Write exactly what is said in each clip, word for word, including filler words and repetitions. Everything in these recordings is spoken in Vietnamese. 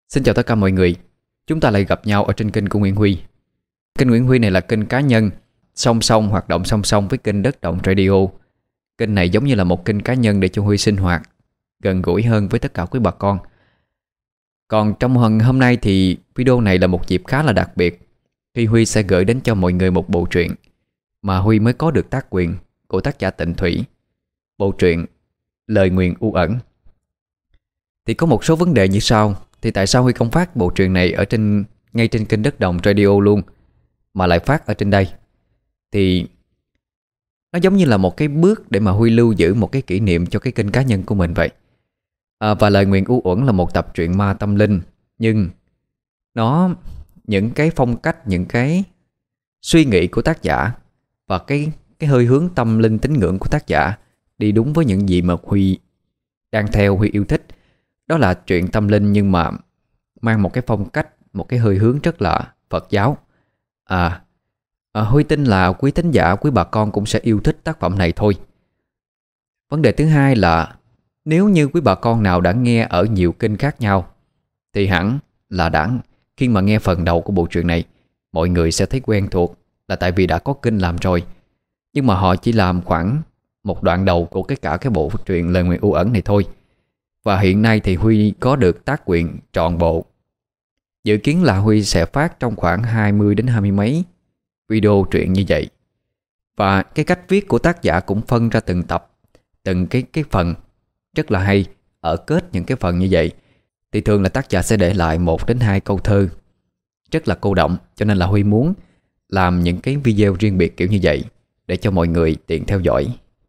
Xin chào tất cả mọi người. Chúng ta lại gặp nhau ở trên kênh của Nguyễn Huy. Kênh Nguyễn Huy này là kênh cá nhân, song song hoạt động song song với kênh Đất Động Radio. Kênh này giống như là một kênh cá nhân để cho Huy sinh hoạt, gần gũi hơn với tất cả quý bà con. Còn trong hôm hôm nay thì video này là một dịp khá là đặc biệt, khi Huy sẽ gửi đến cho mọi người một bộ truyện mà Huy mới có được tác quyền của tác giả Tịnh Thủy. Bộ truyện Lời Nguyền U Ẩn. Thì có một số vấn đề như sau. Thì tại sao Huy không phát bộ truyện này ở trên ngay trên kênh Đất Đồng Radio luôn, mà lại phát ở trên đây? Thì nó giống như là một cái bước để mà Huy lưu giữ một cái kỷ niệm cho cái kênh cá nhân của mình vậy. à, Và Lời Nguyền U Uẩn là một tập truyện ma tâm linh, nhưng nó những cái phong cách, những cái suy nghĩ của tác giả và cái cái hơi hướng tâm linh tín ngưỡng của tác giả đi đúng với những gì mà Huy đang theo, Huy yêu thích. Đó là chuyện tâm linh nhưng mà mang một cái phong cách, một cái hơi hướng rất là Phật giáo. À, à Huy tin là quý thính giả, quý bà con cũng sẽ yêu thích tác phẩm này thôi. Vấn đề thứ hai là nếu như quý bà con nào đã nghe ở nhiều kênh khác nhau thì hẳn là đã khi mà nghe phần đầu của bộ truyện này, mọi người sẽ thấy quen thuộc, là tại vì đã có kênh làm rồi. Nhưng mà họ chỉ làm khoảng một đoạn đầu của cái cả cái bộ truyện Lời Nguyền U Ẩn này thôi. Và hiện nay thì Huy có được tác quyền trọn bộ. Dự kiến là Huy sẽ phát trong khoảng hai mươi đến hai mươi mấy video truyện như vậy. Và cái cách viết của tác giả cũng phân ra từng tập, từng cái cái phần rất là hay. Ở kết những cái phần như vậy thì thường là tác giả sẽ để lại một đến hai câu thơ rất là cô đọng. Cho nên là Huy muốn làm những cái video riêng biệt kiểu như vậy để cho mọi người tiện theo dõi.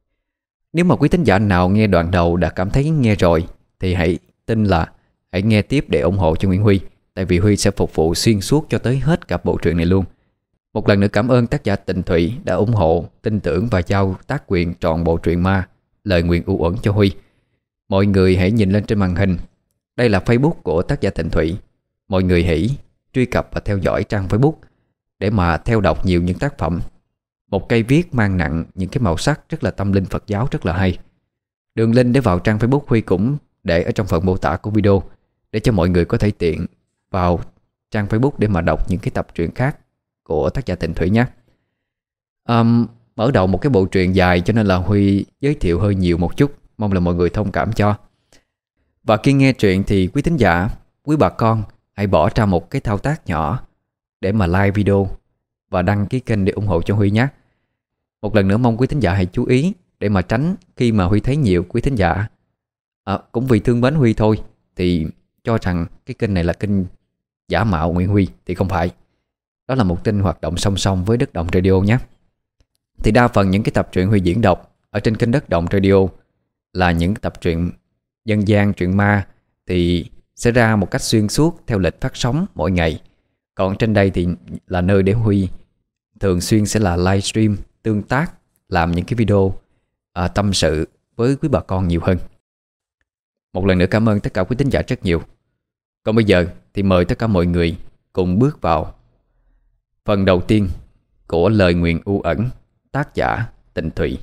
Nếu mà quý thính giả nào nghe đoạn đầu đã cảm thấy nghe rồi thì hãy tin là hãy nghe tiếp để ủng hộ cho Nguyễn Huy. Tại vì Huy sẽ phục vụ xuyên suốt cho tới hết cả bộ truyện này luôn. Một lần nữa cảm ơn tác giả Tịnh Thủy đã ủng hộ, tin tưởng và giao tác quyền trọn bộ truyện ma Lời Nguyền U Uẩn cho Huy. Mọi người hãy nhìn lên trên màn hình. Đây là Facebook của tác giả Tịnh Thủy. Mọi người hãy truy cập và theo dõi trang Facebook để mà theo đọc nhiều những tác phẩm. Một cây viết mang nặng những cái màu sắc rất là tâm linh Phật giáo, rất là hay. Đường link để vào trang Facebook Huy cũng để ở trong phần mô tả của video, để cho mọi người có thể tiện vào trang Facebook để mà đọc những cái tập truyện khác của tác giả Tịnh Thủy nhé. um, Mở đầu một cái bộ truyện dài cho nên là Huy giới thiệu hơi nhiều một chút, mong là mọi người thông cảm cho. Và khi nghe truyện thì quý thính giả, quý bà con hãy bỏ ra một cái thao tác nhỏ để mà like video và đăng ký kênh để ủng hộ cho Huy nhé. Một lần nữa mong quý thính giả hãy chú ý để mà tránh khi mà Huy thấy nhiều quý thính giả à, cũng vì thương mến Huy thôi thì cho rằng cái kênh này là kênh giả mạo Nguyễn Huy, thì không phải. Đó là một kênh hoạt động song song với Đất Động Radio nhé. Thì đa phần những cái tập truyện Huy diễn đọc ở trên kênh Đất Động Radio là những tập truyện dân gian, truyện ma, thì sẽ ra một cách xuyên suốt theo lịch phát sóng mỗi ngày. Còn trên đây thì là nơi để Huy thường xuyên sẽ là livestream, tương tác, làm những cái video à, tâm sự với quý bà con nhiều hơn. Một lần nữa cảm ơn tất cả quý thính giả rất nhiều. Còn bây giờ thì mời tất cả mọi người cùng bước vào phần đầu tiên của Lời Nguyền U Ẩn, tác giả Tịnh Thủy.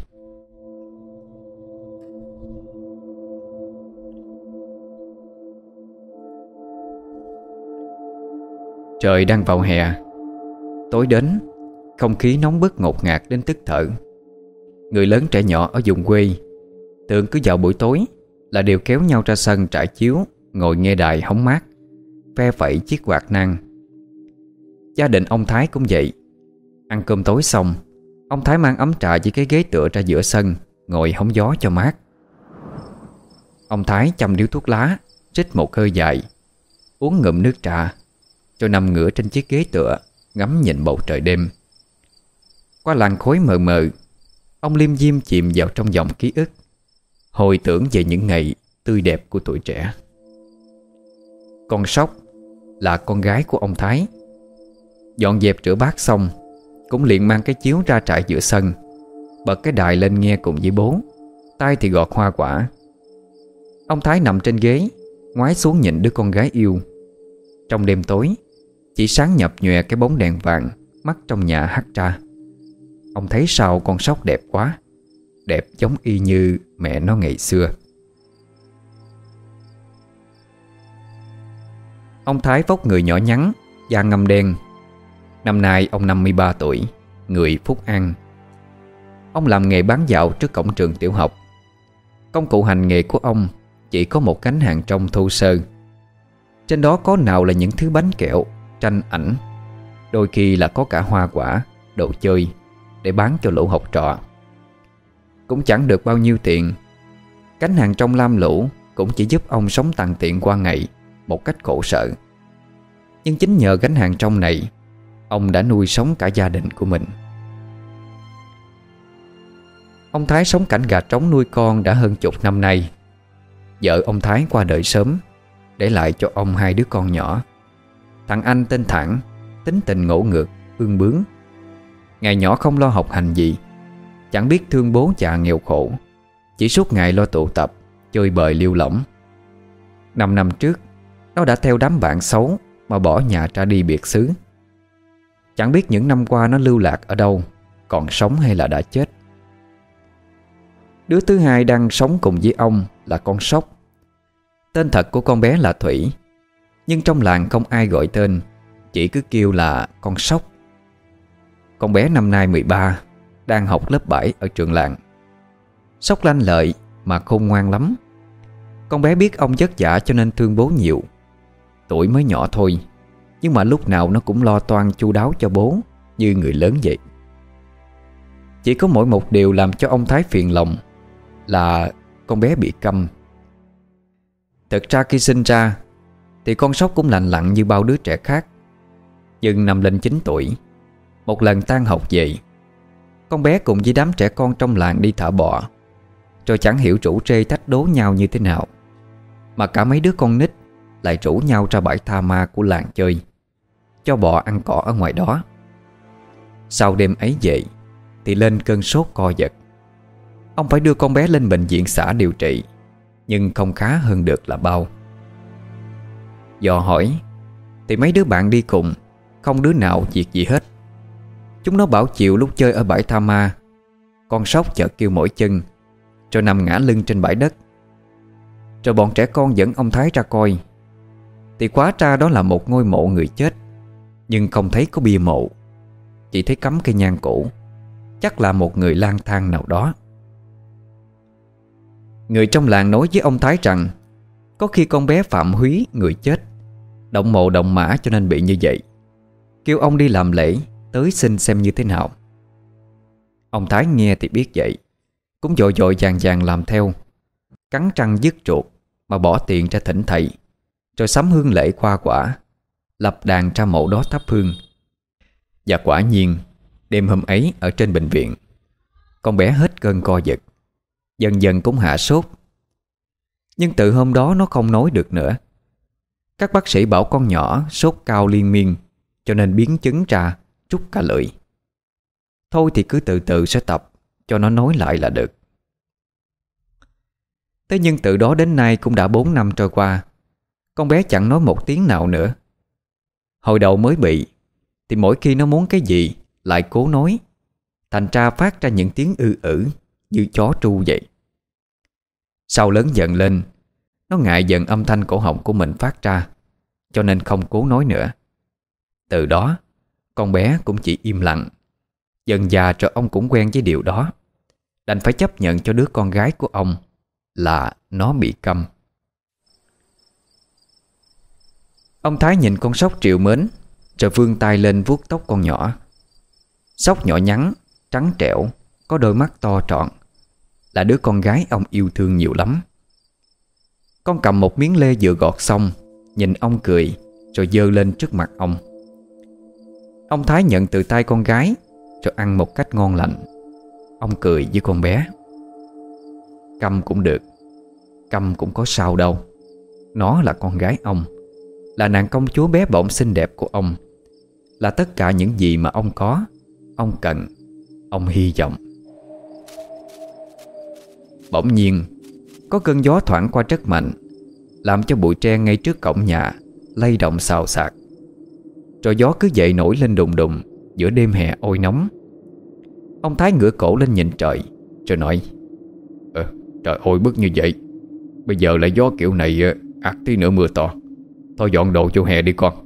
Trời đang vào hè, tối đến, không khí nóng bức ngột ngạt đến tức thở. Người lớn trẻ nhỏ ở vùng quê thường cứ vào buổi tối là đều kéo nhau ra sân trải chiếu, ngồi nghe đài hóng mát, phe phẩy chiếc quạt nang. Gia đình ông Thái cũng vậy. Ăn cơm tối xong, ông Thái mang ấm trà với cái ghế tựa ra giữa sân, ngồi hóng gió cho mát. Ông Thái châm điếu thuốc lá, rít một hơi dài, uống ngụm nước trà, cho nằm ngửa trên chiếc ghế tựa, ngắm nhìn bầu trời đêm. Qua làn khói mờ mờ, ông liêm diêm chìm vào trong dòng ký ức, hồi tưởng về những ngày tươi đẹp của tuổi trẻ. Con Sóc là con gái của ông Thái. Dọn dẹp rửa bát xong, cũng liền mang cái chiếu ra trại giữa sân, bật cái đài lên nghe cùng với bố, tay thì gọt hoa quả. Ông Thái nằm trên ghế, ngoái xuống nhìn đứa con gái yêu. Trong đêm tối, chỉ sáng nhập nhòe cái bóng đèn vàng mắt trong nhà hắt ra. Ông thấy sao con Sóc đẹp quá, đẹp giống y như mẹ nó ngày xưa. Ông Thái vóc người nhỏ nhắn, da ngăm đen. Năm nay ông năm mươi ba tuổi, người Phúc An. Ông làm nghề bán dạo trước cổng trường tiểu học. Công cụ hành nghề của ông chỉ có một gánh hàng trong thô sơ. Trên đó có nào là những thứ bánh kẹo, tranh ảnh, đôi khi là có cả hoa quả, đồ chơi để bán cho lũ học trò. Cũng chẳng được bao nhiêu tiền. Gánh hàng trong lam lũ cũng chỉ giúp ông sống tằn tiện qua ngày một cách khổ sở. Nhưng chính nhờ gánh hàng trong này, ông đã nuôi sống cả gia đình của mình. Ông Thái sống cảnh gà trống nuôi con đã hơn chục năm nay. Vợ ông Thái qua đời sớm, để lại cho ông hai đứa con nhỏ. Thằng anh tên Thẳng, tính tình ngỗ ngược, ương bướng. Ngày nhỏ không lo học hành gì, chẳng biết thương bố già nghèo khổ, chỉ suốt ngày lo tụ tập, chơi bời liêu lỏng. Năm năm trước, nó đã theo đám bạn xấu mà bỏ nhà ra đi biệt xứ. Chẳng biết những năm qua nó lưu lạc ở đâu, còn sống hay là đã chết. Đứa thứ hai đang sống cùng với ông là con Sóc. Tên thật của con bé là Thủy, nhưng trong làng không ai gọi tên, chỉ cứ kêu là con Sóc. Con bé năm nay mười ba, đang học lớp bảy ở trường làng. Sóc lanh lợi mà khôn ngoan lắm. Con bé biết ông vất vả cho nên thương bố nhiều. Tuổi mới nhỏ thôi, nhưng mà lúc nào nó cũng lo toan chu đáo cho bố như người lớn vậy. Chỉ có mỗi một điều làm cho ông Thái phiền lòng là con bé bị câm. Thực ra khi sinh ra thì con Sóc cũng lành lặn như bao đứa trẻ khác. Nhưng năm lên chín tuổi, một lần tan học về, con bé cùng với đám trẻ con trong làng đi thả bò. Rồi chẳng hiểu rủ rê thách đố nhau như thế nào, mà cả mấy đứa con nít lại rủ nhau ra bãi tha ma của làng chơi, cho bò ăn cỏ ở ngoài đó. Sau đêm ấy về thì lên cơn sốt co giật. Ông phải đưa con bé lên bệnh viện xã điều trị, nhưng không khá hơn được là bao. Dò hỏi thì mấy đứa bạn đi cùng không đứa nào việc gì hết. Chúng nó bảo chiều lúc chơi ở bãi tha ma, con Sóc chợt kêu mỏi chân, rồi nằm ngã lưng trên bãi đất. Rồi bọn trẻ con dẫn ông Thái ra coi, thì hóa ra đó là một ngôi mộ người chết, nhưng không thấy có bia mộ, chỉ thấy cắm cây nhang cũ. Chắc là một người lang thang nào đó. Người trong làng nói với ông Thái rằng có khi con bé Phạm Húy, người chết, động mộ động mã cho nên bị như vậy, kêu ông đi làm lễ tới xin xem như thế nào. Ông Thái nghe thì biết vậy, cũng vội vội vàng vàng làm theo, cắn răng dứt ruột mà bỏ tiền ra thỉnh thầy, rồi sắm hương lễ hoa quả, lập đàn ra mộ đó thắp hương. Và quả nhiên đêm hôm ấy ở trên bệnh viện, con bé hết cơn co giật, dần dần cũng hạ sốt. Nhưng từ hôm đó nó không nói được nữa. Các bác sĩ bảo con nhỏ sốt cao liên miên, cho nên biến chứng ra trút cả lưỡi. Thôi thì cứ từ từ sẽ tập cho nó nói lại là được. Thế nhưng từ đó đến nay cũng đã bốn năm trôi qua, con bé chẳng nói một tiếng nào nữa. Hồi đầu mới bị thì mỗi khi nó muốn cái gì lại cố nói, thành ra phát ra những tiếng ư ử như chó tru vậy. Sau lớn dần lên, nó ngại dần âm thanh cổ họng của mình phát ra, cho nên không cố nói nữa. Từ đó con bé cũng chỉ im lặng. Dần dà rồi ông cũng quen với điều đó, đành phải chấp nhận cho đứa con gái của ông là nó bị câm. Ông Thái nhìn con Sóc trìu mến, rồi vươn tay lên vuốt tóc con nhỏ. Sóc nhỏ nhắn, trắng trẻo, có đôi mắt to tròn, là đứa con gái ông yêu thương nhiều lắm. Con cầm một miếng lê vừa gọt xong, nhìn ông cười, rồi giơ lên trước mặt ông. Ông Thái nhận từ tay con gái, rồi ăn một cách ngon lành. Ông cười với con bé. Câm cũng được, câm cũng có sao đâu. Nó là con gái ông, là nàng công chúa bé bỏng xinh đẹp của ông, là tất cả những gì mà ông có, ông cần, ông hy vọng. Bỗng nhiên có cơn gió thoảng qua rất mạnh, làm cho bụi tre ngay trước cổng nhà lay động xào xạc. Rồi gió cứ dậy nổi lên đùng đùng giữa đêm hè oi nóng. Ông Thái ngửa cổ lên nhìn trời, rồi nói: Ờ, trời ơi bức như vậy, bây giờ lại gió kiểu này, ắt tí nữa mưa to. Thôi dọn đồ vô hè đi con.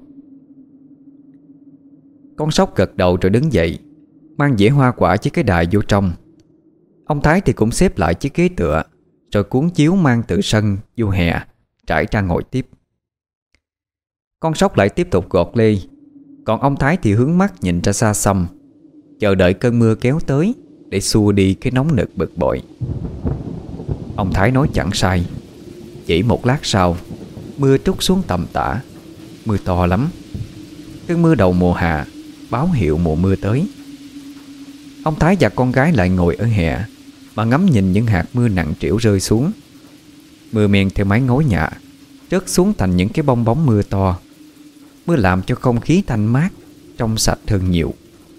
Con sóc gật đầu rồi đứng dậy, mang dĩa hoa quả với cái đài vô trong. Ông Thái thì cũng xếp lại chiếc ghế tựa, rồi cuốn chiếu mang từ sân vô hè trải ra ngồi tiếp. Con sóc lại tiếp tục gọt lê, còn ông Thái thì hướng mắt nhìn ra xa xăm, chờ đợi cơn mưa kéo tới để xua đi cái nóng nực bực bội. Ông Thái nói chẳng sai. Chỉ một lát sau, mưa trút xuống tầm tã. Mưa to lắm. Cơn mưa đầu mùa hạ, báo hiệu mùa mưa tới. Ông Thái và con gái lại ngồi ở hè mà ngắm nhìn những hạt mưa nặng trĩu rơi xuống. Mưa men theo mái ngói nhà rớt xuống thành những cái bong bóng mưa to. Mưa làm cho không khí thanh mát, trong sạch hơn nhiều.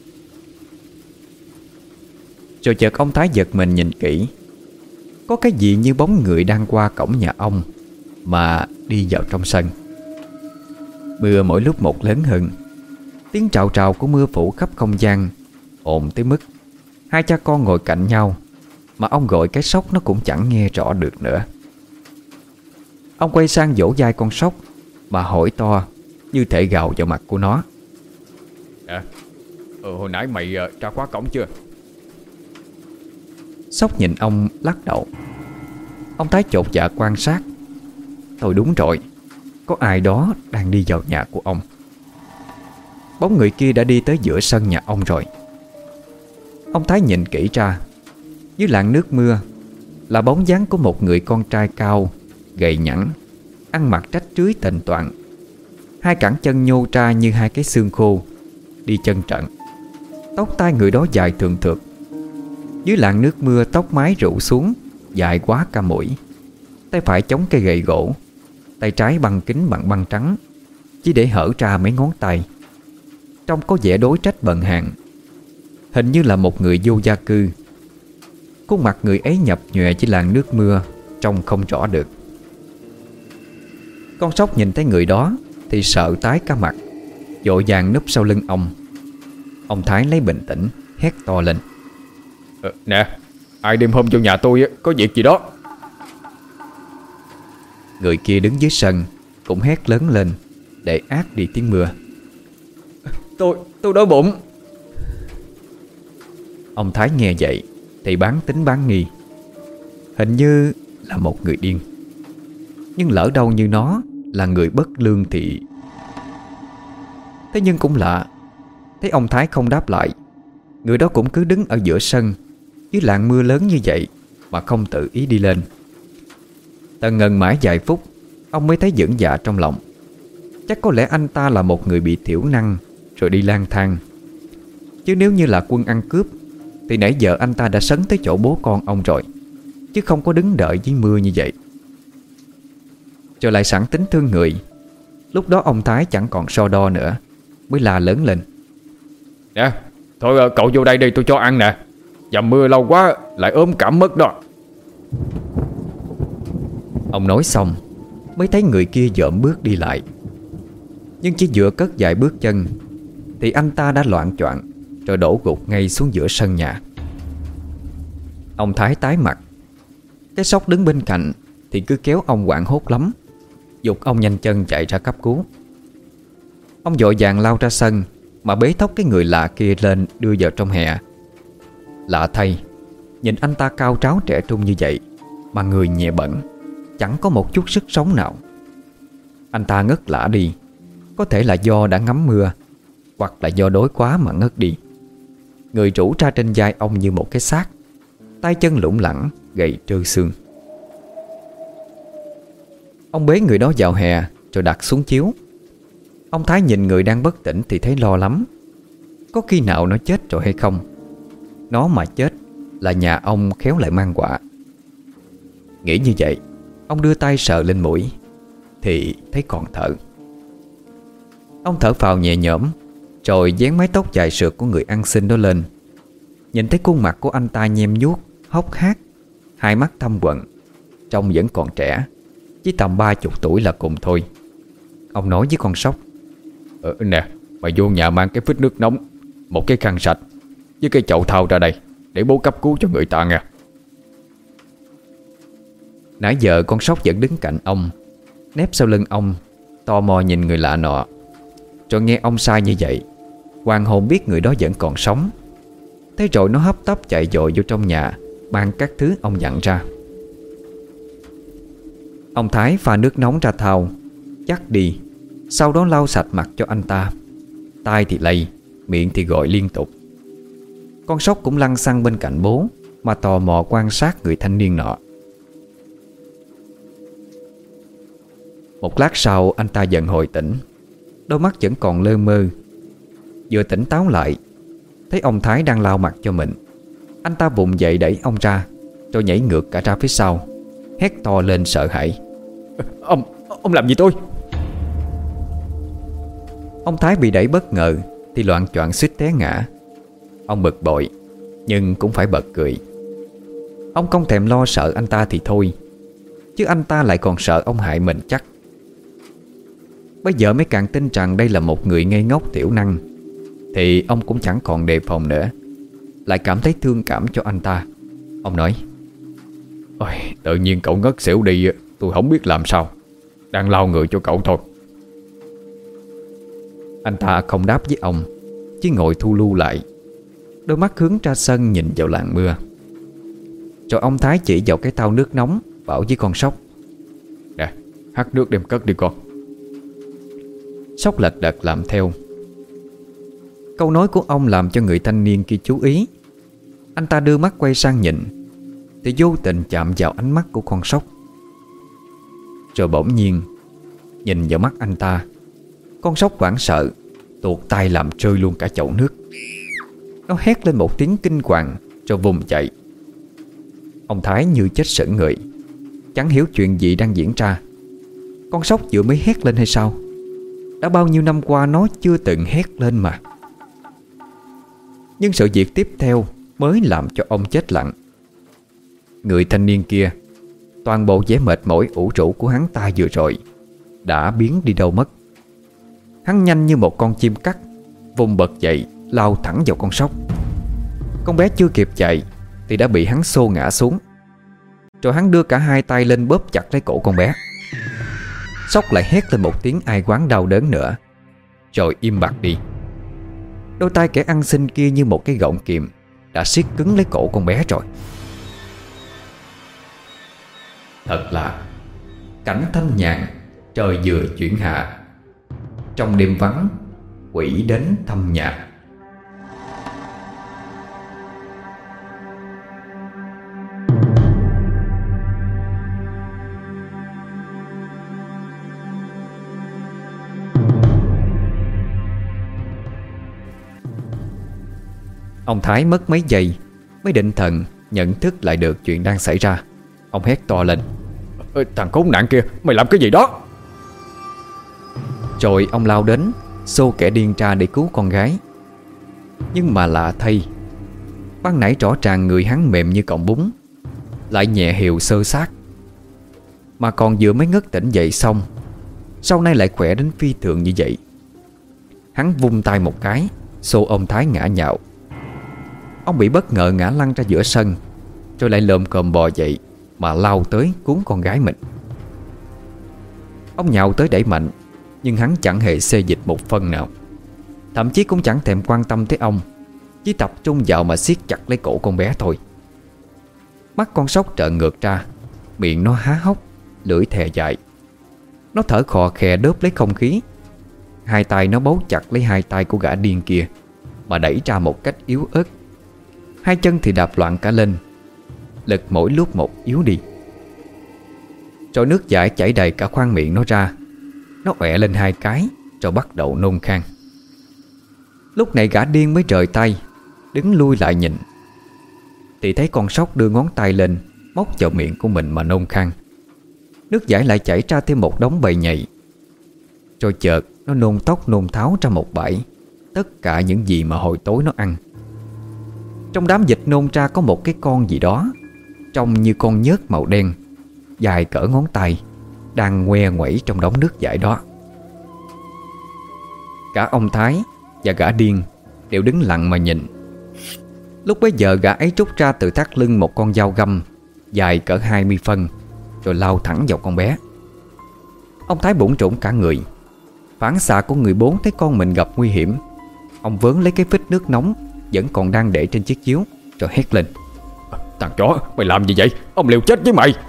Rồi chợt ông Thái giật mình nhìn kỹ. Có cái gì như bóng người đang qua cổng nhà ông mà đi vào trong sân. Mưa mỗi lúc một lớn hơn. Tiếng trào trào của mưa phủ khắp không gian, ồn tới mức hai cha con ngồi cạnh nhau mà ông gọi cái sóc nó cũng chẳng nghe rõ được nữa. Ông quay sang vỗ vai con sóc mà hỏi to, như thể gào vào mặt của nó. À, ừ, hồi nãy mày uh, ra khóa cổng chưa? Sóc nhìn ông lắc đầu. Ông Thái chột dạ quan sát. Thôi đúng rồi, có ai đó đang đi vào nhà của ông. Bóng người kia đã đi tới giữa sân nhà ông rồi. Ông Thái nhìn kỹ ra, dưới làn nước mưa là bóng dáng của một người con trai cao, gầy nhẵn, ăn mặc rách rưới tệnh toạng, hai cẳng chân nhô ra như hai cái xương khô, đi chân trần. Tóc tai người đó dài thượng thượt. Dưới làn nước mưa tóc mái rủ xuống, dài quá cả mũi. Tay phải chống cây gậy gỗ, tay trái băng kính bằng băng trắng, chỉ để hở ra mấy ngón tay. Trông có vẻ đối trách bần hạn. Hình như là một người vô gia cư. Khuôn mặt người ấy nhập nhòe với làn nước mưa, trông không rõ được. Con sóc nhìn thấy người đó thì sợ tái cả mặt, vội vàng núp sau lưng ông. Ông Thái lấy bình tĩnh hét to lên. Ờ, nè, ai đêm hôm vô nhà tôi có việc gì đó. Người kia đứng dưới sân cũng hét lớn lên để át đi tiếng mưa. Tôi, tôi đói bụng. Ông Thái nghe vậy thì bán tính bán nghi. Hình như là một người điên. Nhưng lỡ đâu như nó là người bất lương thì... Thế nhưng cũng lạ, thấy ông Thái không đáp lại, người đó cũng cứ đứng ở giữa sân dưới làn mưa lớn như vậy mà không tự ý đi lên. Tần ngần mãi vài phút, ông mới thấy vững dạ trong lòng. Chắc có lẽ anh ta là một người bị thiểu năng rồi đi lang thang. Chứ nếu như là quân ăn cướp thì nãy giờ anh ta đã sấn tới chỗ bố con ông rồi, chứ không có đứng đợi dưới mưa như vậy. Rồi lại sẵn tính thương người, lúc đó ông Thái chẳng còn so đo nữa, mới la lớn lên. Nè, thôi cậu vô đây đi tôi cho ăn nè. Dầm mưa lâu quá lại ốm cảm mất đó. Ông nói xong mới thấy người kia dợm bước đi lại. Nhưng chỉ vừa cất vài bước chân thì anh ta đã loạng choạng rồi đổ gục ngay xuống giữa sân nhà. Ông Thái tái mặt. Cái sóc đứng bên cạnh thì cứ kéo ông hoảng hốt lắm, giục ông nhanh chân chạy ra cấp cứu. Ông vội vàng lao ra sân mà bế thốc cái người lạ kia lên đưa vào trong hè. Lạ thay, nhìn anh ta cao tráo trẻ trung như vậy mà người nhẹ bẩn, chẳng có một chút sức sống nào. Anh ta ngất lả đi. Có thể là do đã ngắm mưa, hoặc là do đói quá mà ngất đi. Người rũ ra trên vai ông như một cái xác, tay chân lủng lẳng, gầy trơ xương. Ông bế người đó vào hè rồi đặt xuống chiếu. Ông Thái nhìn người đang bất tỉnh thì thấy lo lắm. Có khi nào nó chết rồi hay không? Nó mà chết là nhà ông khéo lại mang họa. Nghĩ như vậy, ông đưa tay sờ lên mũi thì thấy còn thở. Ông thở phào nhẹ nhõm, rồi dán mái tóc dài sượt của người ăn xin đó lên. Nhìn thấy khuôn mặt của anh ta nhem nhuốc, hốc hác, hai mắt thâm quầng, trông vẫn còn trẻ, chỉ tầm ba chục tuổi là cùng thôi. Ông nói với con sóc. Ờ, nè, mày vô nhà mang cái phích nước nóng, một cái khăn sạch với cái chậu thau ra đây để bố cấp cứu cho người ta nha. Nãy giờ con sóc vẫn đứng cạnh ông, nép sau lưng ông, tò mò nhìn người lạ nọ. Rồi nghe ông sai như vậy, hoàng hồn biết người đó vẫn còn sống. Thế rồi nó hấp tấp chạy dội vô trong nhà, mang các thứ ông dặn ra. Ông Thái pha nước nóng ra thau, chắc đi, sau đó lau sạch mặt cho anh ta. Tai thì lay, miệng thì gọi liên tục. Con sóc cũng lăn xăng bên cạnh bố, mà tò mò quan sát người thanh niên nọ. Một lát sau anh ta dần hồi tỉnh, đôi mắt vẫn còn lơ mơ. Vừa tỉnh táo lại, thấy ông Thái đang lau mặt cho mình. Anh ta vùng dậy đẩy ông ra, rồi nhảy ngược cả ra phía sau, hét to lên sợ hãi: Ông, ông làm gì tôi? Ông Thái bị đẩy bất ngờ thì loạng choạng suýt té ngã. Ông bực bội, nhưng cũng phải bật cười. Ông không thèm lo sợ anh ta thì thôi, chứ anh ta lại còn sợ ông hại mình chắc. Bây giờ mới càng tin rằng đây là một người ngây ngốc tiểu năng, thì ông cũng chẳng còn đề phòng nữa, lại cảm thấy thương cảm cho anh ta. Ông nói: Ôi, tự nhiên cậu ngất xỉu đi, tôi không biết làm sao. Đang lau người cho cậu thôi. Anh ta không đáp với ông, chỉ ngồi thu lu lại, đôi mắt hướng ra sân nhìn vào làn mưa. Rồi ông Thái chỉ vào cái thau nước nóng, bảo với con sóc: Nè, hắt nước đem cất đi con. Sóc lật đật làm theo. Câu nói của ông làm cho người thanh niên kia chú ý. Anh ta đưa mắt quay sang nhìn, thì vô tình chạm vào ánh mắt của con sóc. Rồi bỗng nhiên nhìn vào mắt anh ta, con sóc hoảng sợ, tuột tay làm rơi luôn cả chậu nước. Nó hét lên một tiếng kinh hoàng, rồi vùng chạy. Ông Thái như chết sững người, chẳng hiểu chuyện gì đang diễn ra. Con sóc vừa mới hét lên hay sao? Đã bao nhiêu năm qua nó chưa từng hét lên mà. Nhưng sự việc tiếp theo mới làm cho ông chết lặng. Người thanh niên kia, toàn bộ vẻ mệt mỏi ủ rũ của hắn ta vừa rồi đã biến đi đâu mất. Hắn nhanh như một con chim cắt, vùng bật dậy lao thẳng vào con sóc. Con bé chưa kịp chạy thì đã bị hắn xô ngã xuống. Rồi hắn đưa cả hai tay lên bóp chặt lấy cổ con bé. Sóc lại hét lên một tiếng ai oán đau đớn nữa, rồi im bặt đi. Đôi tay kẻ ăn xin kia như một cái gọng kìm đã siết cứng lấy cổ con bé rồi. Thật là cảnh thanh nhàn, trời vừa chuyển hạ. Trong đêm vắng, quỷ đến thăm nhà. Ông Thái mất mấy giây mới định thần nhận thức lại được chuyện đang xảy ra. Ông hét to lên: Ê, thằng khốn nạn kia, mày làm cái gì đó? Rồi ông lao đến xô kẻ điên ra để cứu con gái. Nhưng mà lạ thay, ban nãy rõ ràng người hắn mềm như cọng bún, lại nhẹ hiều xơ xác. Mà còn vừa mới ngất tỉnh dậy xong, sau nay lại khỏe đến phi thường như vậy. Hắn vung tay một cái, xô ông Thái ngã nhào. Ông bị bất ngờ ngã lăn ra giữa sân, rồi lại lồm cồm bò dậy mà lao tới cuốn con gái mình. Ông nhào tới đẩy mạnh, nhưng hắn chẳng hề xê dịch một phân nào. Thậm chí cũng chẳng thèm quan tâm tới ông, chỉ tập trung vào mà siết chặt lấy cổ con bé thôi. Mắt con sóc trợn ngược ra, miệng nó há hốc, lưỡi thè dài. Nó thở khò khè đớp lấy không khí. Hai tay nó bấu chặt lấy hai tay của gã điên kia mà đẩy ra một cách yếu ớt. Hai chân thì đạp loạn cả lên, lực mỗi lúc một yếu đi. Rồi nước dãi chảy đầy cả khoang miệng nó ra. Nó ọe lên hai cái, rồi bắt đầu nôn khan. Lúc này gã điên mới rời tay, đứng lui lại nhìn, thì thấy con sóc đưa ngón tay lên móc vào miệng của mình mà nôn khan. Nước dãi lại chảy ra thêm một đống bầy nhầy. Rồi chợt nó nôn tóc nôn tháo ra một bãi tất cả những gì mà hồi tối nó ăn. Trong đám dịch nôn ra có một cái con gì đó trông như con nhớt màu đen, dài cỡ ngón tay, đang ngoe nguẩy trong đống nước dãi đó. Cả ông Thái và gã điên đều đứng lặng mà nhìn. Lúc bấy giờ gã ấy rút ra từ thắt lưng một con dao găm dài cỡ hai mươi phân, rồi lao thẳng vào con bé. Ông Thái bủn rủn cả người, Phản xạ của người bố thấy con mình gặp nguy hiểm. Ông vớn lấy cái phích nước nóng vẫn còn đang để trên chiếc chiếu, rồi hét lên: "Thằng chó, mày làm gì vậy? Ông liều chết với mày!"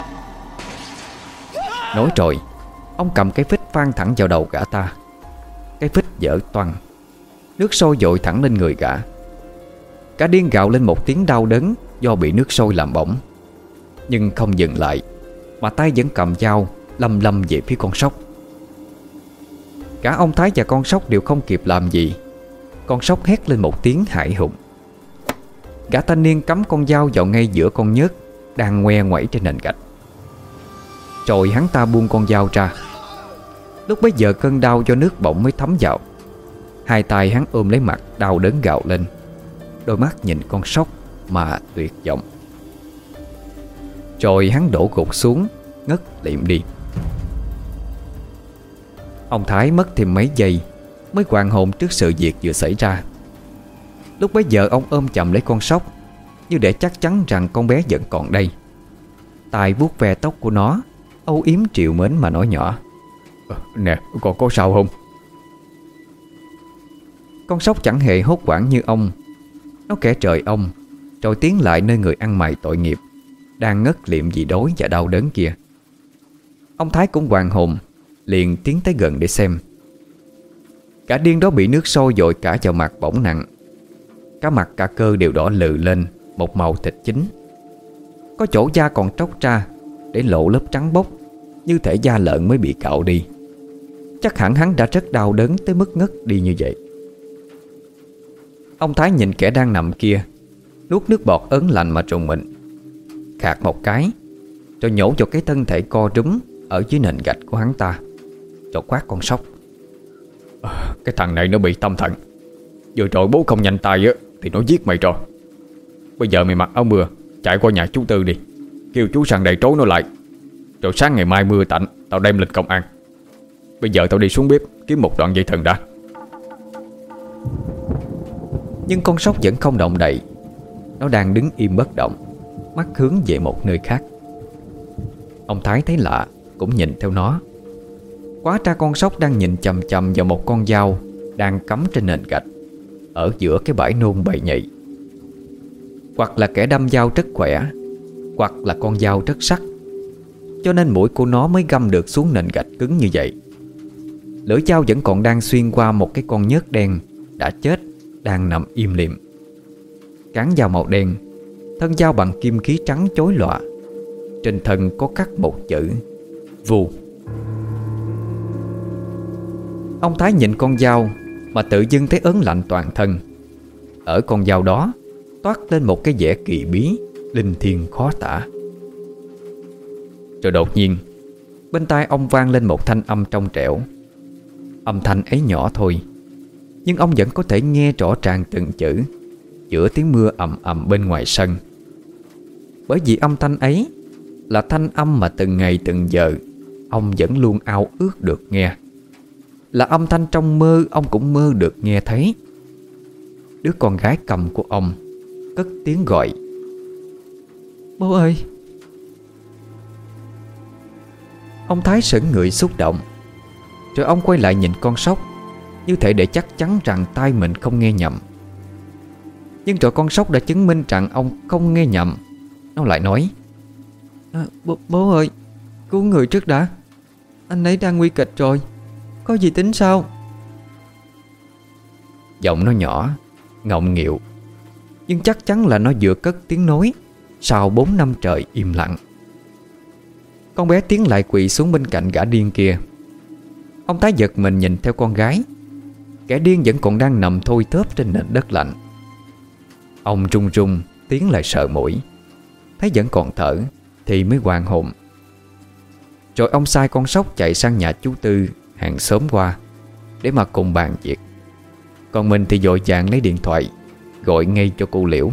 Nói rồi, ông cầm cái phích phang thẳng vào đầu gã ta. Cái phích vỡ toang, nước sôi dội thẳng lên người gã. Gã điên gào lên một tiếng đau đớn do bị nước sôi làm bỏng, nhưng không dừng lại, mà tay vẫn cầm dao lăm lăm về phía con sóc. Cả ông Thái và con sóc đều không kịp làm gì. Con sóc hét lên một tiếng hãi hùng. Gã thanh niên cắm con dao vào ngay giữa con nhớt đang ngoe ngoẩy trên nền gạch. Rồi hắn ta buông con dao ra. Lúc bấy giờ cơn đau do nước bỏng mới thấm vào. Hai tay hắn ôm lấy mặt, đau đớn gào lên. Đôi mắt nhìn con sóc mà tuyệt vọng. Rồi hắn đổ gục xuống, ngất liệm đi. Ông Thái mất thêm mấy giây mới hoàn hồn trước sự việc vừa xảy ra. Lúc bấy giờ ông ôm chầm lấy con sóc, như để chắc chắn rằng con bé vẫn còn đây. Tài vuốt ve tóc của nó, âu yếm trìu mến mà nói nhỏ: "Nè, con có sao không?" Con sóc chẳng hề hốt hoảng như ông. Nó kể trời ông, rồi tiến lại nơi người ăn mày tội nghiệp đang ngất liệm vì đói và đau đớn kia. Ông Thái cũng hoàn hồn, liền tiến tới gần để xem. Cả điên đó bị nước sôi dội cả vào mặt, bỏng nặng. Cả mặt cả cơ đều đỏ lừ lên, một màu thịt chín. Có chỗ da còn tróc ra, để lộ lớp trắng bóc, như thể da lợn mới bị cạo đi. Chắc hẳn hắn đã rất đau đớn tới mức ngất đi như vậy. Ông Thái nhìn kẻ đang nằm kia, nuốt nước bọt ớn lạnh mà trùng mình, khạc một cái, rồi nhổ vào cái thân thể co rúm ở dưới nền gạch của hắn ta, rồi quát con sóc: à, "Cái thằng này nó bị tâm thần. Vừa rồi bố không nhanh tay á thì nó giết mày rồi. Bây giờ mày mặc áo mưa chạy qua nhà chú Tư đi, kêu chú sang đây trối nó lại. Rồi sáng ngày mai mưa tạnh, tao đem lên công an. Bây giờ tao đi xuống bếp kiếm một đoạn dây thừng đã." Nhưng con sóc vẫn không động đậy. Nó đang đứng im bất động, mắt hướng về một nơi khác. Ông Thái thấy lạ, cũng nhìn theo nó. Hóa ra con sóc đang nhìn chằm chằm vào một con dao đang cắm trên nền gạch ở giữa cái bãi nôn bầy nhầy. Hoặc là kẻ đâm dao rất khỏe, hoặc là con dao rất sắc, cho nên mũi của nó mới găm được xuống nền gạch cứng như vậy. Lưỡi dao vẫn còn đang xuyên qua một cái con nhớt đen đã chết đang nằm im lìm. Cán dao màu đen, thân dao bằng kim khí trắng chói lòa. Trên thân có khắc một chữ Vu. Ông Thái nhìn con dao mà tự dưng thấy ớn lạnh toàn thân. Ở con dao đó toát lên một cái vẻ kỳ bí, linh thiêng khó tả. Rồi đột nhiên bên tai ông vang lên một thanh âm trong trẻo. Âm thanh ấy nhỏ thôi, nhưng ông vẫn có thể nghe rõ ràng từng chữ giữa tiếng mưa ầm ầm bên ngoài sân. Bởi vì âm thanh ấy là thanh âm mà từng ngày từng giờ ông vẫn luôn ao ước được nghe. Là âm thanh trong mơ ông cũng mơ được nghe thấy. Đứa con gái cầm của ông cất tiếng gọi: "Bố ơi!" Ông Thái sững người xúc động. Rồi ông quay lại nhìn con sóc, như thể để chắc chắn rằng tai mình không nghe nhầm. Nhưng rồi con sóc đã chứng minh rằng ông không nghe nhầm. Nó lại nói: à, bố, bố ơi, cứu người trước đã. Anh ấy đang nguy kịch rồi, có gì tính sao?" Giọng nó nhỏ, ngọng nghịu, nhưng chắc chắn là nó vừa cất tiếng nói sau bốn năm trời im lặng. Con bé tiến lại quỳ xuống bên cạnh gã điên kia. Ông Thái giật mình nhìn theo con gái. Kẻ điên vẫn còn đang nằm thôi thóp trên nền đất lạnh. Ông run run tiến lại sờ mũi, thấy vẫn còn thở thì mới hoàn hồn. Rồi ông sai con sóc chạy sang nhà chú Tư hàng xóm qua để mà cùng bàn việc. Còn mình thì vội vàng lấy điện thoại gọi ngay cho cô Liễu.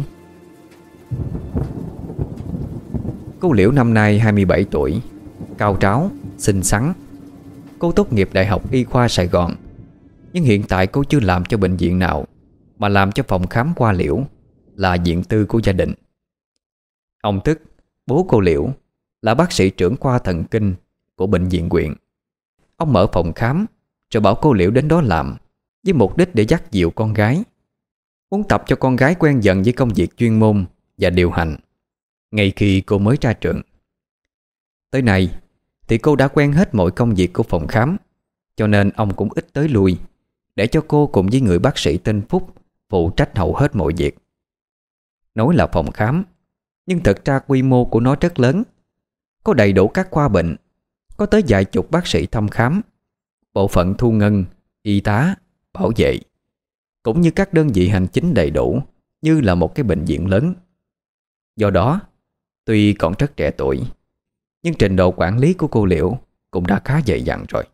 Cô Liễu năm nay hai mươi bảy tuổi, cao ráo, xinh xắn. Cô tốt nghiệp Đại học Y khoa Sài Gòn. Nhưng hiện tại cô chưa làm cho bệnh viện nào, mà làm cho phòng khám Hoa Liễu, là viện tư của gia đình. Ông Tức, bố cô Liễu, là bác sĩ trưởng khoa thần kinh của bệnh viện huyện. Ông mở phòng khám rồi bảo cô Liễu đến đó làm, với mục đích để dắt dịu con gái, muốn tập cho con gái quen dần với công việc chuyên môn và điều hành ngay khi cô mới ra trường. Tới nay thì cô đã quen hết mọi công việc của phòng khám, cho nên ông cũng ít tới lui, để cho cô cùng với người bác sĩ tên Phúc phụ trách hầu hết mọi việc. Nói là phòng khám, nhưng thực ra quy mô của nó rất lớn, có đầy đủ các khoa bệnh, có tới vài chục bác sĩ thăm khám, bộ phận thu ngân, y tá, bảo vệ, cũng như các đơn vị hành chính đầy đủ như là một cái bệnh viện lớn. Do đó, tuy còn rất trẻ tuổi, nhưng trình độ quản lý của cô Liễu cũng đã khá dày dặn rồi.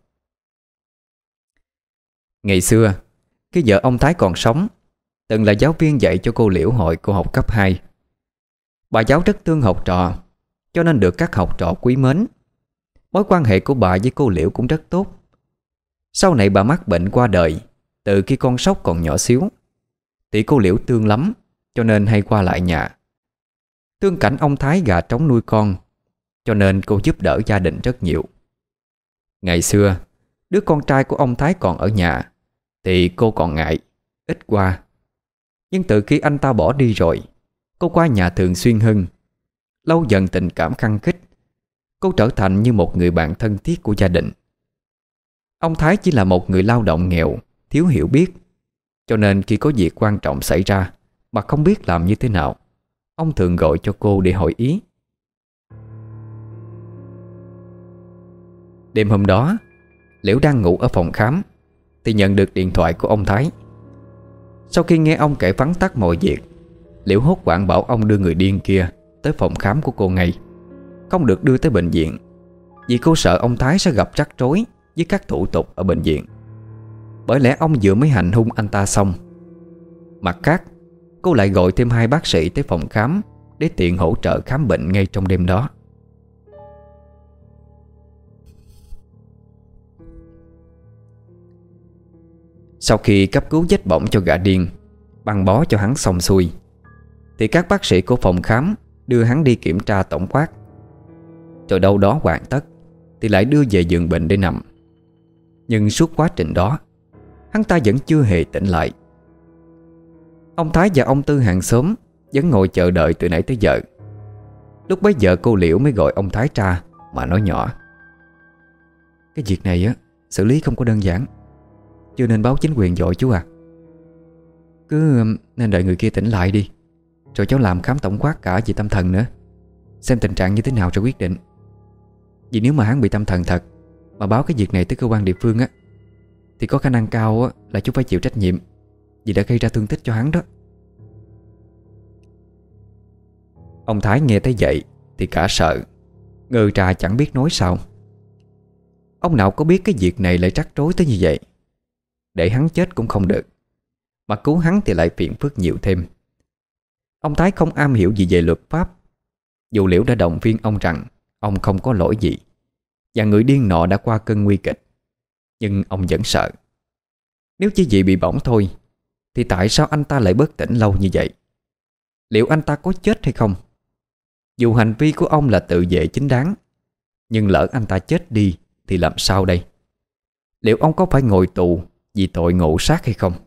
Ngày xưa, khi vợ ông Thái còn sống, từng là giáo viên dạy cho cô Liễu hồi cô học cấp hai. Bà giáo rất thương học trò, cho nên được các học trò quý mến. Mối quan hệ của bà với cô Liễu cũng rất tốt. Sau này bà mắc bệnh qua đời từ khi con Sóc còn nhỏ xíu, thì cô Liễu thương lắm, cho nên hay qua lại nhà. Thương cảnh ông Thái gà trống nuôi con, cho nên cô giúp đỡ gia đình rất nhiều. Ngày xưa, đứa con trai của ông Thái còn ở nhà thì cô còn ngại, ít qua. Nhưng từ khi anh ta bỏ đi rồi, cô qua nhà thường xuyên hơn. Lâu dần tình cảm khăng khít, cô trở thành như một người bạn thân thiết của gia đình. Ông Thái chỉ là một người lao động nghèo, thiếu hiểu biết, cho nên khi có việc quan trọng xảy ra mà không biết làm như thế nào, ông thường gọi cho cô để hỏi ý. Đêm hôm đó, Liễu đang ngủ ở phòng khám thì nhận được điện thoại của ông Thái. Sau khi nghe ông kể vắn tắt mọi việc, Liễu hốt hoảng bảo ông đưa người điên kia tới phòng khám của cô ngay, không được đưa tới bệnh viện, vì cô sợ ông Thái sẽ gặp rắc rối với các thủ tục ở bệnh viện. Bởi lẽ ông vừa mới hành hung anh ta xong. Mặt khác, cô lại gọi thêm hai bác sĩ tới phòng khám để tiện hỗ trợ khám bệnh ngay trong đêm đó. Sau khi cấp cứu vết bỏng cho gã điên, băng bó cho hắn xong xuôi, thì các bác sĩ của phòng khám đưa hắn đi kiểm tra tổng quát. Rồi đâu đó hoàn tất thì lại đưa về giường bệnh để nằm. Nhưng suốt quá trình đó, hắn ta vẫn chưa hề tỉnh lại. Ông Thái và ông Tư hàng xóm vẫn ngồi chờ đợi từ nãy tới giờ. Lúc bấy giờ cô Liễu mới gọi ông Thái ra mà nói nhỏ: "Cái việc này á, xử lý không có đơn giản, chưa nên báo chính quyền vội chú à. Cứ nên đợi người kia tỉnh lại đi, rồi cháu làm khám tổng quát cả về tâm thần nữa, xem tình trạng như thế nào rồi quyết định. Vì nếu mà hắn bị tâm thần thật mà báo cái việc này tới cơ quan địa phương á, thì có khả năng cao á, là chú phải chịu trách nhiệm vì đã gây ra thương tích cho hắn đó." Ông Thái nghe tới vậy thì cả sợ, ngơ ra chẳng biết nói sao. Ông nào có biết cái việc này lại rắc rối tới như vậy. Để hắn chết cũng không được, mà cứu hắn thì lại phiền phức nhiều thêm. Ông Thái không am hiểu gì về luật pháp. Dù Liễu đã động viên ông rằng ông không có lỗi gì và người điên nọ đã qua cơn nguy kịch, nhưng ông vẫn sợ. Nếu chỉ vì bị bỏng thôi thì tại sao anh ta lại bất tỉnh lâu như vậy? Liệu anh ta có chết hay không? Dù hành vi của ông là tự vệ chính đáng, nhưng lỡ anh ta chết đi thì làm sao đây? Liệu ông có phải ngồi tù vì tội ngộ sát hay không?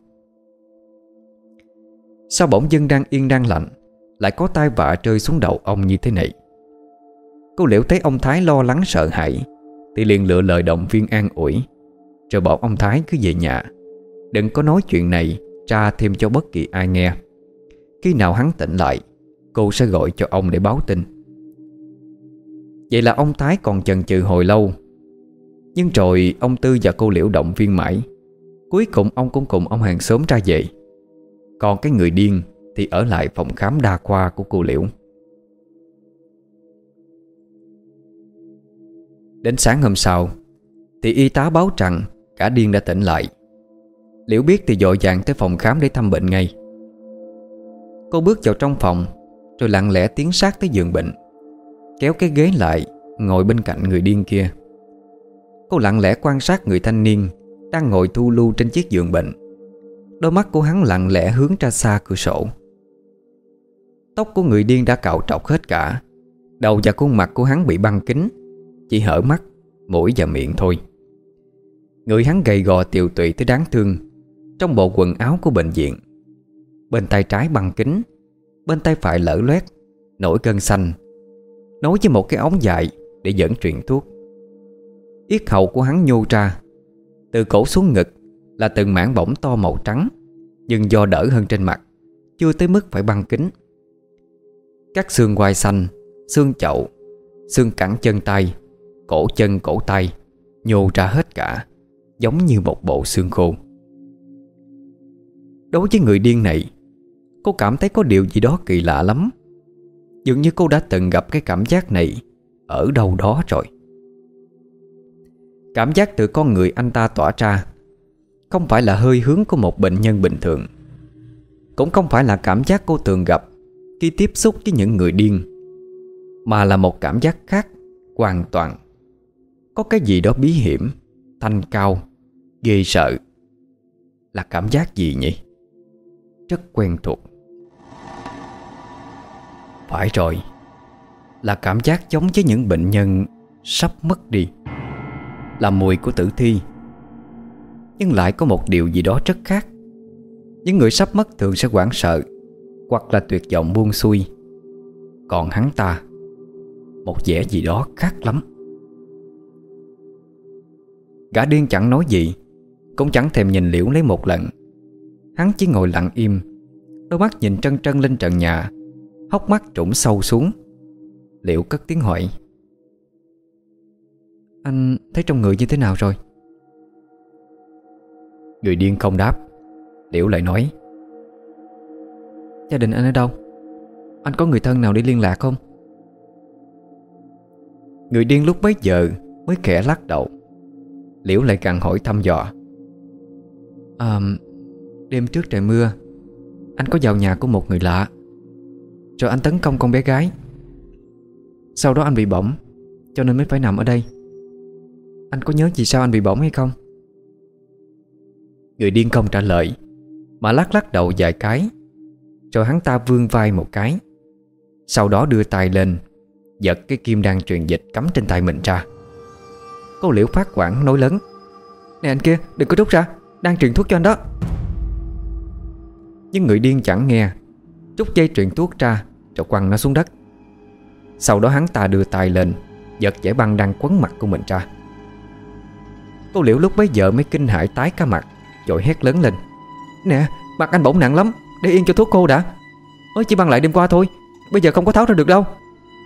Sao bỗng dưng đang yên đang lành lại có tai vạ rơi xuống đầu ông như thế này? Cô Liễu thấy ông Thái lo lắng sợ hãi thì liền lựa lời động viên an ủi, rồi bảo ông Thái cứ về nhà, đừng có nói chuyện này ra thêm cho bất kỳ ai nghe. Khi nào hắn tỉnh lại, cô sẽ gọi cho ông để báo tin. Vậy là ông Thái còn chần chừ hồi lâu. Nhưng rồi ông Tư và cô Liễu động viên mãi, cuối cùng ông cũng cùng ông hàng xóm ra về. Còn cái người điên thì ở lại phòng khám đa khoa của cô Liễu. Đến sáng hôm sau thì y tá báo rằng cả điên đã tỉnh lại. Liễu biết thì vội vàng tới phòng khám để thăm bệnh ngay. Cô bước vào trong phòng, rồi lặng lẽ tiến sát tới giường bệnh, kéo cái ghế lại ngồi bên cạnh người điên kia. Cô lặng lẽ quan sát người thanh niên đang ngồi thu lu trên chiếc giường bệnh. Đôi mắt của hắn lặng lẽ hướng ra xa cửa sổ. Tóc của người điên đã cạo trọc hết cả. Đầu và khuôn mặt của hắn bị băng kín, chỉ hở mắt, mũi và miệng thôi. Người hắn gầy gò tiều tụy tới đáng thương, trong bộ quần áo của bệnh viện. Bên tay trái băng kính, bên tay phải lở loét, nổi gân xanh, nối với một cái ống dài để dẫn truyền thuốc. Yết hầu của hắn nhô ra, từ cổ xuống ngực là từng mảng bỏng to màu trắng, nhưng do đỡ hơn trên mặt, chưa tới mức phải băng kính. Các xương quai xanh, xương chậu, xương cẳng chân tay, cổ chân cổ tay nhô ra hết cả, giống như một bộ xương khô. Đối với người điên này, cô cảm thấy có điều gì đó kỳ lạ lắm. Dường như cô đã từng gặp cái cảm giác này ở đâu đó rồi. Cảm giác từ con người anh ta tỏa ra không phải là hơi hướng của một bệnh nhân bình thường, cũng không phải là cảm giác cô thường gặp khi tiếp xúc với những người điên, mà là một cảm giác khác hoàn toàn. Có cái gì đó bí hiểm, thanh cao, ghê sợ. Là cảm giác gì nhỉ? Rất quen thuộc. Phải rồi, là cảm giác giống với những bệnh nhân sắp mất đi, là mùi của tử thi. Nhưng lại có một điều gì đó rất khác. Những người sắp mất thường sẽ hoảng sợ hoặc là tuyệt vọng buông xuôi. Còn hắn ta, một vẻ gì đó khác lắm. Gã điên chẳng nói gì, cũng chẳng thèm nhìn Liễu lấy một lần. Hắn chỉ ngồi lặng im, đôi mắt nhìn trân trân lên trần nhà, hốc mắt trũng sâu xuống. Liễu cất tiếng hỏi: "Anh thấy trong người như thế nào rồi?" Người điên không đáp. Liễu lại nói: "Gia đình anh ở đâu? Anh có người thân nào để liên lạc không?" Người điên lúc bấy giờ mới khẽ lắc đầu. Liễu lại càng hỏi thăm dò: À, đêm trước trời mưa, anh có vào nhà của một người lạ, rồi anh tấn công con bé gái. Sau đó anh bị bỏng, cho nên mới phải nằm ở đây. Anh có nhớ vì sao anh bị bỏng hay không?" Người điên không trả lời, mà lắc lắc đầu vài cái. Rồi hắn ta vươn vai một cái, sau đó đưa tay lên, giật cái kim đang truyền dịch cắm trên tay mình ra. Cô Liễu phát hoảng nói lớn: "Nè anh kia, đừng có rút ra, đang truyền thuốc cho anh đó." Nhưng người điên chẳng nghe, rút dây truyền thuốc ra rồi quăng nó xuống đất. Sau đó hắn ta đưa tay lên, giật dải băng đang quấn mặt của mình ra. Cô Liễu lúc bấy giờ mới kinh hãi tái cả mặt, rồi hét lớn lên: "Nè, mặt anh bỏng nặng lắm, để yên cho thuốc khô đã. Mới chỉ băng lại đêm qua thôi, bây giờ không có tháo ra được đâu."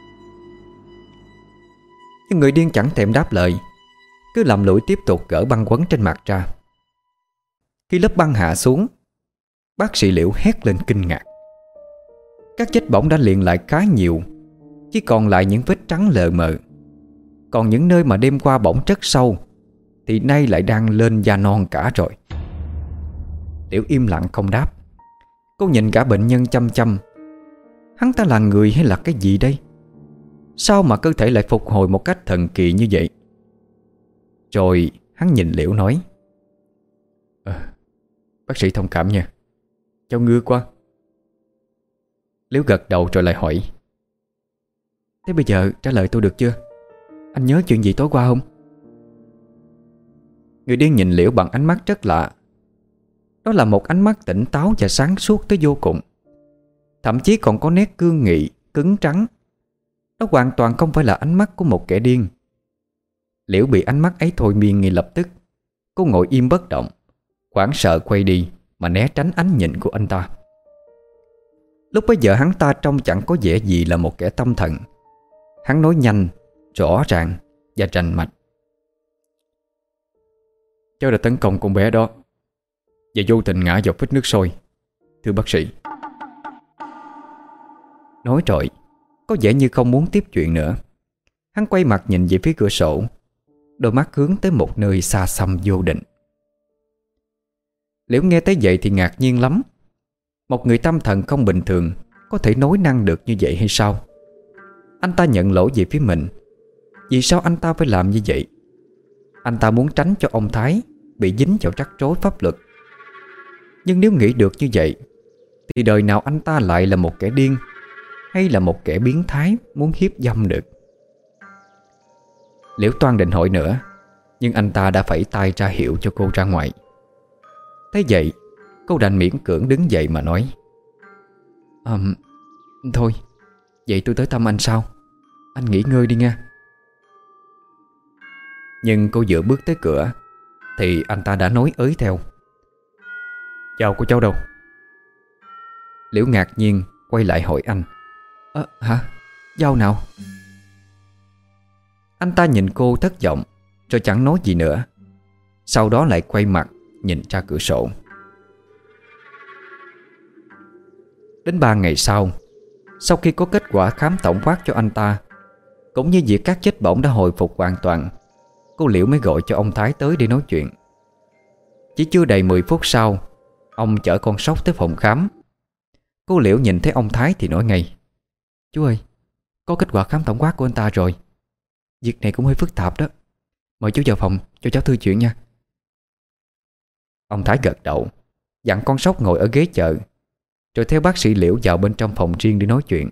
Nhưng người điên chẳng thèm đáp lời, cứ lầm lũi tiếp tục gỡ băng quấn trên mặt ra. Khi lớp băng hạ xuống, bác sĩ Liễu hét lên kinh ngạc. Các vết bỏng đã liền lại khá nhiều, chỉ còn lại những vết trắng lờ mờ. Còn những nơi mà đêm qua bỏng rất sâu thì nay lại đang lên da non cả rồi. Liễu im lặng không đáp. Cô nhìn cả bệnh nhân chăm chăm. Hắn ta là người hay là cái gì đây? Sao mà cơ thể lại phục hồi một cách thần kỳ như vậy? Rồi hắn nhìn Liễu nói: à, "Bác sĩ thông cảm nha, cháu ngứa quá." Liễu gật đầu rồi lại hỏi: "Thế bây giờ trả lời tôi được chưa? Anh nhớ chuyện gì tối qua không?" Người điên nhìn Liễu bằng ánh mắt rất lạ. Đó là một ánh mắt tỉnh táo và sáng suốt tới vô cùng. Thậm chí còn có nét cương nghị, cứng rắn. Nó hoàn toàn không phải là ánh mắt của một kẻ điên. Liễu bị ánh mắt ấy thôi miên ngay lập tức. Cô ngồi im bất động, hoảng sợ quay đi mà né tránh ánh nhìn của anh ta. Lúc bấy giờ hắn ta trông chẳng có vẻ gì là một kẻ tâm thần. Hắn nói nhanh, rõ ràng và rành mạch: "Cháu đã tấn công con bé đó và vô tình ngã vào vết nước sôi, thưa bác sĩ." Nói rồi, có vẻ như không muốn tiếp chuyện nữa. Hắn quay mặt nhìn về phía cửa sổ, đôi mắt hướng tới một nơi xa xăm vô định. Liễu nghe tới vậy thì ngạc nhiên lắm. Một người tâm thần không bình thường có thể nói năng được như vậy hay sao? Anh ta nhận lỗi về phía mình. Vì sao anh ta phải làm như vậy? Anh ta muốn tránh cho ông Thái bị dính vào rắc rối pháp luật. Nhưng nếu nghĩ được như vậy thì đời nào anh ta lại là một kẻ điên, hay là một kẻ biến thái muốn hiếp dâm được? Liễu toan định hỏi nữa Nhưng anh ta đã phẩy tay ra hiệu cho cô ra ngoài. Thế vậy cô đành miễn cưỡng đứng dậy mà nói: à, thôi, vậy tôi tới thăm anh sau. Anh nghỉ ngơi đi nha. Nhưng cô vừa bước tới cửa thì anh ta đã nói ới theo: Chào cô cháu đâu? Liễu ngạc nhiên quay lại hỏi anh: à, hả? Dâu nào? Anh ta nhìn cô thất vọng rồi chẳng nói gì nữa. Sau đó lại quay mặt nhìn ra cửa sổ. Đến ba ngày sau, sau khi có kết quả khám tổng quát cho anh ta, cũng như việc các vết bỏng đã hồi phục hoàn toàn, cô Liễu mới gọi cho ông Thái tới để nói chuyện. Chỉ chưa đầy mười phút sau, ông chở con sóc tới phòng khám. Cô Liễu nhìn thấy ông Thái thì nói ngay: Chú ơi, có kết quả khám tổng quát của anh ta rồi. Việc này cũng hơi phức tạp đó. Mời chú vào phòng cho cháu thư chuyện nha. Ông Thái gật đầu, dặn con sóc ngồi ở ghế chờ, rồi theo bác sĩ Liễu vào bên trong phòng riêng để nói chuyện.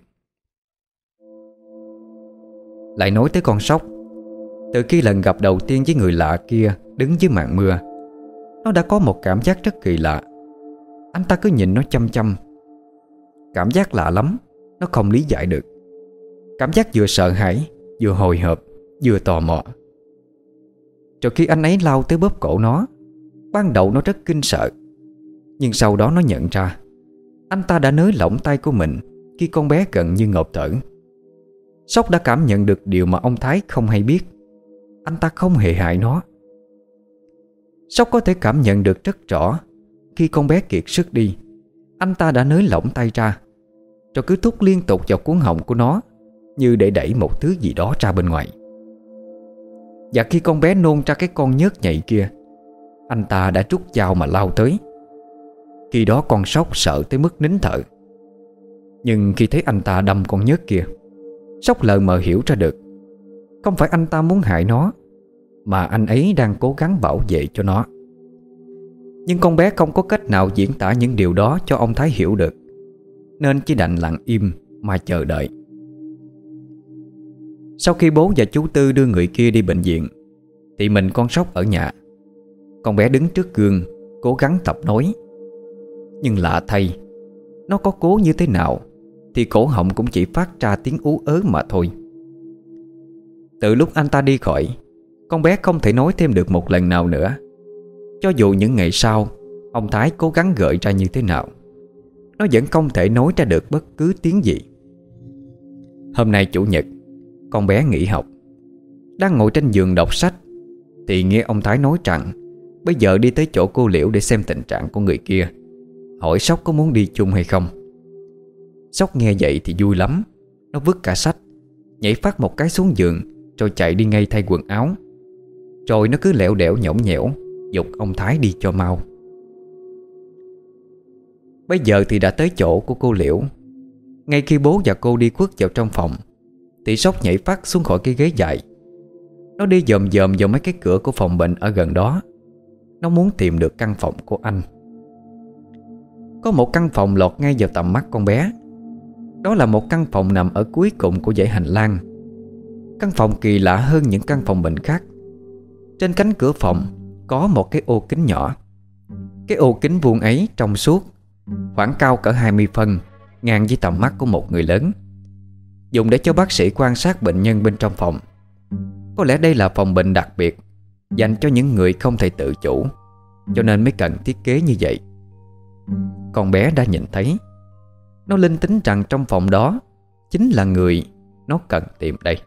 Lại nói tới con sóc, từ khi lần gặp đầu tiên với người lạ kia đứng dưới màn mưa, nó đã có một cảm giác rất kỳ lạ. Anh ta cứ nhìn nó chăm chăm. Cảm giác lạ lắm, nó không lý giải được. Cảm giác vừa sợ hãi, vừa hồi hộp, vừa tò mò. Rồi khi anh ấy lao tới bóp cổ nó, ban đầu nó rất kinh sợ, nhưng sau đó nó nhận ra anh ta đã nới lỏng tay của mình khi con bé gần như ngộp thở. Sóc đã cảm nhận được điều mà ông Thái không hay biết: anh ta không hề hại nó. Sóc có thể cảm nhận được rất rõ khi con bé kiệt sức đi, anh ta đã nới lỏng tay ra, rồi cứ thúc liên tục vào cuống họng của nó, như để đẩy một thứ gì đó ra bên ngoài. Và khi con bé nôn ra cái con nhớt nhạy kia, anh ta đã rút dao mà lao tới. Khi đó con sóc sợ tới mức nín thở. Nhưng khi thấy anh ta đâm con nhớt kia, sóc lờ mờ hiểu ra được không phải anh ta muốn hại nó, mà anh ấy đang cố gắng bảo vệ cho nó. Nhưng con bé không có cách nào diễn tả những điều đó cho ông Thái hiểu được, nên chỉ đành lặng im mà chờ đợi. Sau khi bố và chú Tư đưa người kia đi bệnh viện, thì mình con sóc ở nhà. Con bé đứng trước gương cố gắng tập nói. Nhưng lạ thay, nó có cố như thế nào thì cổ họng cũng chỉ phát ra tiếng ú ớ mà thôi. Từ lúc anh ta đi khỏi, con bé không thể nói thêm được một lần nào nữa. Cho dù những ngày sau ông Thái cố gắng gợi ra như thế nào, nó vẫn không thể nói ra được bất cứ tiếng gì. Hôm nay chủ nhật, con bé nghỉ học. Đang ngồi trên giường đọc sách thì nghe ông Thái nói rằng bây giờ đi tới chỗ cô Liễu để xem tình trạng của người kia, hỏi Sóc có muốn đi chung hay không. Sóc nghe vậy thì vui lắm. Nó vứt cả sách, nhảy phát một cái xuống giường, rồi chạy đi ngay thay quần áo. Rồi nó cứ lẻo đẻo nhõng nhẽo giục ông Thái đi cho mau. Bây giờ thì đã tới chỗ của cô Liễu. Ngay khi bố và cô đi khuất vào trong phòng, thì Sóc nhảy phát xuống khỏi cái ghế dài. Nó đi dòm dòm vào mấy cái cửa của phòng bệnh ở gần đó. Nó muốn tìm được căn phòng của anh. Có một căn phòng lọt ngay vào tầm mắt con bé. Đó là một căn phòng nằm ở cuối cùng của dãy hành lang. Căn phòng kỳ lạ hơn những căn phòng bệnh khác. Trên cánh cửa phòng có một cái ô kính nhỏ. Cái ô kính vuông ấy trong suốt, khoảng cao cỡ hai mươi phân, ngang với tầm mắt của một người lớn, dùng để cho bác sĩ quan sát bệnh nhân bên trong phòng. Có lẽ đây là phòng bệnh đặc biệt dành cho những người không thể tự chủ, cho nên mới cần thiết kế như vậy. Con bé đã nhìn thấy. Nó linh tính rằng trong phòng đó chính là người nó cần tìm đây.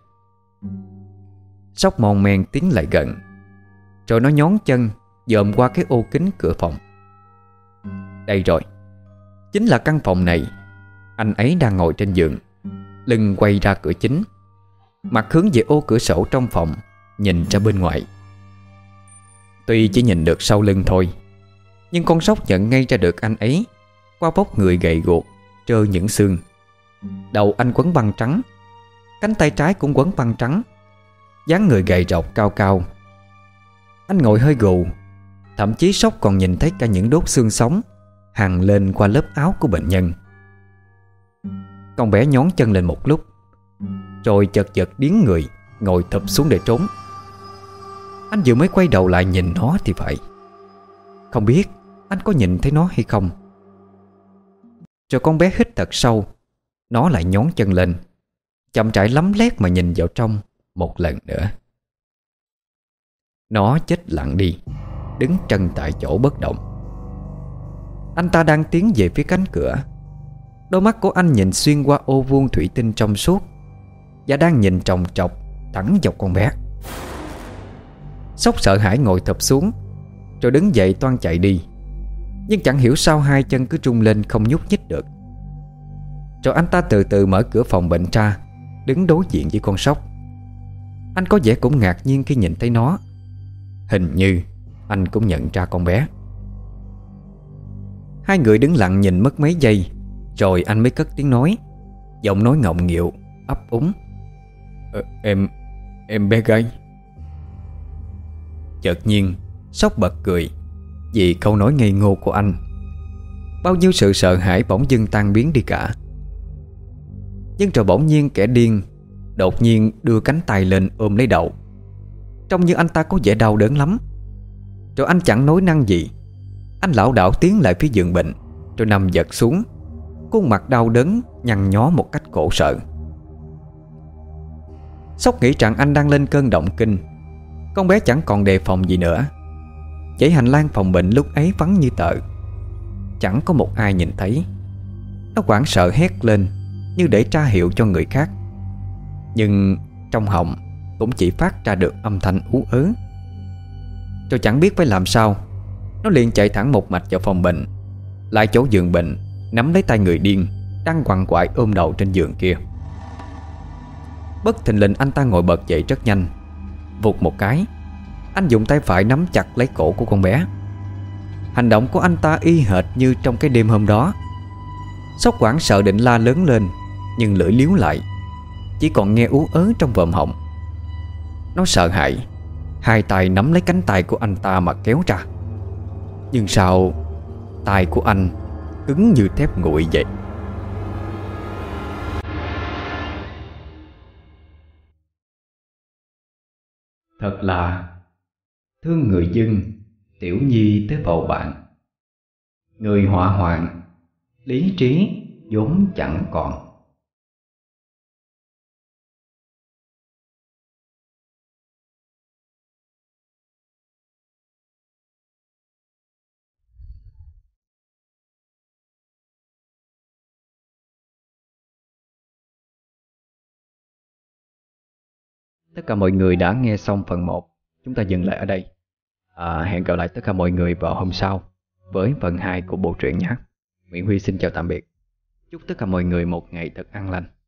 Sóc mòn men tiến lại gần, rồi nó nhón chân dòm qua cái ô kính cửa phòng. Đây rồi, chính là căn phòng này. Anh ấy đang ngồi trên giường, lưng quay ra cửa chính, mặt hướng về ô cửa sổ trong phòng, nhìn ra bên ngoài. Tuy chỉ nhìn được sau lưng thôi, nhưng con Sóc nhận ngay ra được anh ấy qua vóc người gầy guộc, trơ những xương. Đầu anh quấn băng trắng, cánh tay trái cũng quấn băng trắng, dáng người gầy rộc cao cao. Anh ngồi hơi gù, thậm chí Sóc còn nhìn thấy cả những đốt xương sống hằn lên qua lớp áo của bệnh nhân. Con bé nhón chân lên một lúc, rồi chật chật điếng người ngồi thụp xuống để trốn. Anh vừa mới quay đầu lại nhìn nó thì phải. Không biết anh có nhìn thấy nó hay không. Rồi con bé hít thật sâu. Nó lại nhón chân lên, chậm rãi lấm lét mà nhìn vào trong một lần nữa. Nó chết lặng đi, đứng trân tại chỗ bất động. Anh ta đang tiến về phía cánh cửa. Đôi mắt của anh nhìn xuyên qua ô vuông thủy tinh trong suốt và đang nhìn tròng trọc thẳng vào con bé. Sốc sợ hãi ngồi thụp xuống, rồi đứng dậy toan chạy đi. Nhưng chẳng hiểu sao hai chân cứ rung lên không nhúc nhích được. Rồi anh ta từ từ mở cửa phòng bệnh ra, đứng đối diện với con Sóc. Anh có vẻ cũng ngạc nhiên khi nhìn thấy nó. Hình như anh cũng nhận ra con bé. Hai người đứng lặng nhìn mất mấy giây, rồi anh mới cất tiếng nói, giọng nói ngọng nghịu, ấp úng. ờ, Em, em bé gái. Chợt nhiên Sóc bật cười vì câu nói ngây ngô của anh. Bao nhiêu sự sợ hãi bỗng dưng tan biến đi cả. Nhưng rồi bỗng nhiên kẻ điên đột nhiên đưa cánh tay lên ôm lấy đầu, trông như anh ta có vẻ đau đớn lắm. Rồi anh chẳng nói năng gì. Anh lảo đảo tiến lại phía giường bệnh, rồi nằm giật xuống, khuôn mặt đau đớn nhăn nhó một cách khổ sở. Sóc nghĩ rằng anh đang lên cơn động kinh. Con bé chẳng còn đề phòng gì nữa. Dãy hành lang phòng bệnh lúc ấy vắng như tờ, chẳng có một ai nhìn thấy. Nó hoảng sợ hét lên như để tra hiệu cho người khác, nhưng trong họng cũng chỉ phát ra được âm thanh ú ớ. Rồi chẳng biết phải làm sao, nó liền chạy thẳng một mạch vào phòng bệnh, lại chỗ giường bệnh, nắm lấy tay người điên đang quằn quại ôm đầu trên giường kia. Bất thình lình anh ta ngồi bật dậy rất nhanh. Vụt một cái, anh dùng tay phải nắm chặt lấy cổ của con bé. Hành động của anh ta y hệt như trong cái đêm hôm đó. Sóc hoảng sợ định la lớn lên, nhưng lưỡi liếu lại, chỉ còn nghe ú ớ trong vòm họng. Nó sợ hãi, hai tay nắm lấy cánh tay của anh ta mà kéo ra. Nhưng sao tay của anh cứng như thép nguội vậy? Thật là thương người dân, tiểu nhi tới bầu bạn. Người họa hoạn, lý trí vốn chẳng còn. Tất cả mọi người đã nghe xong phần một. Chúng ta dừng lại ở đây. à, Hẹn gặp lại tất cả mọi người vào hôm sau với phần hai của bộ truyện nhé. Nguyễn Huy xin chào tạm biệt. Chúc tất cả mọi người một ngày thật an lành.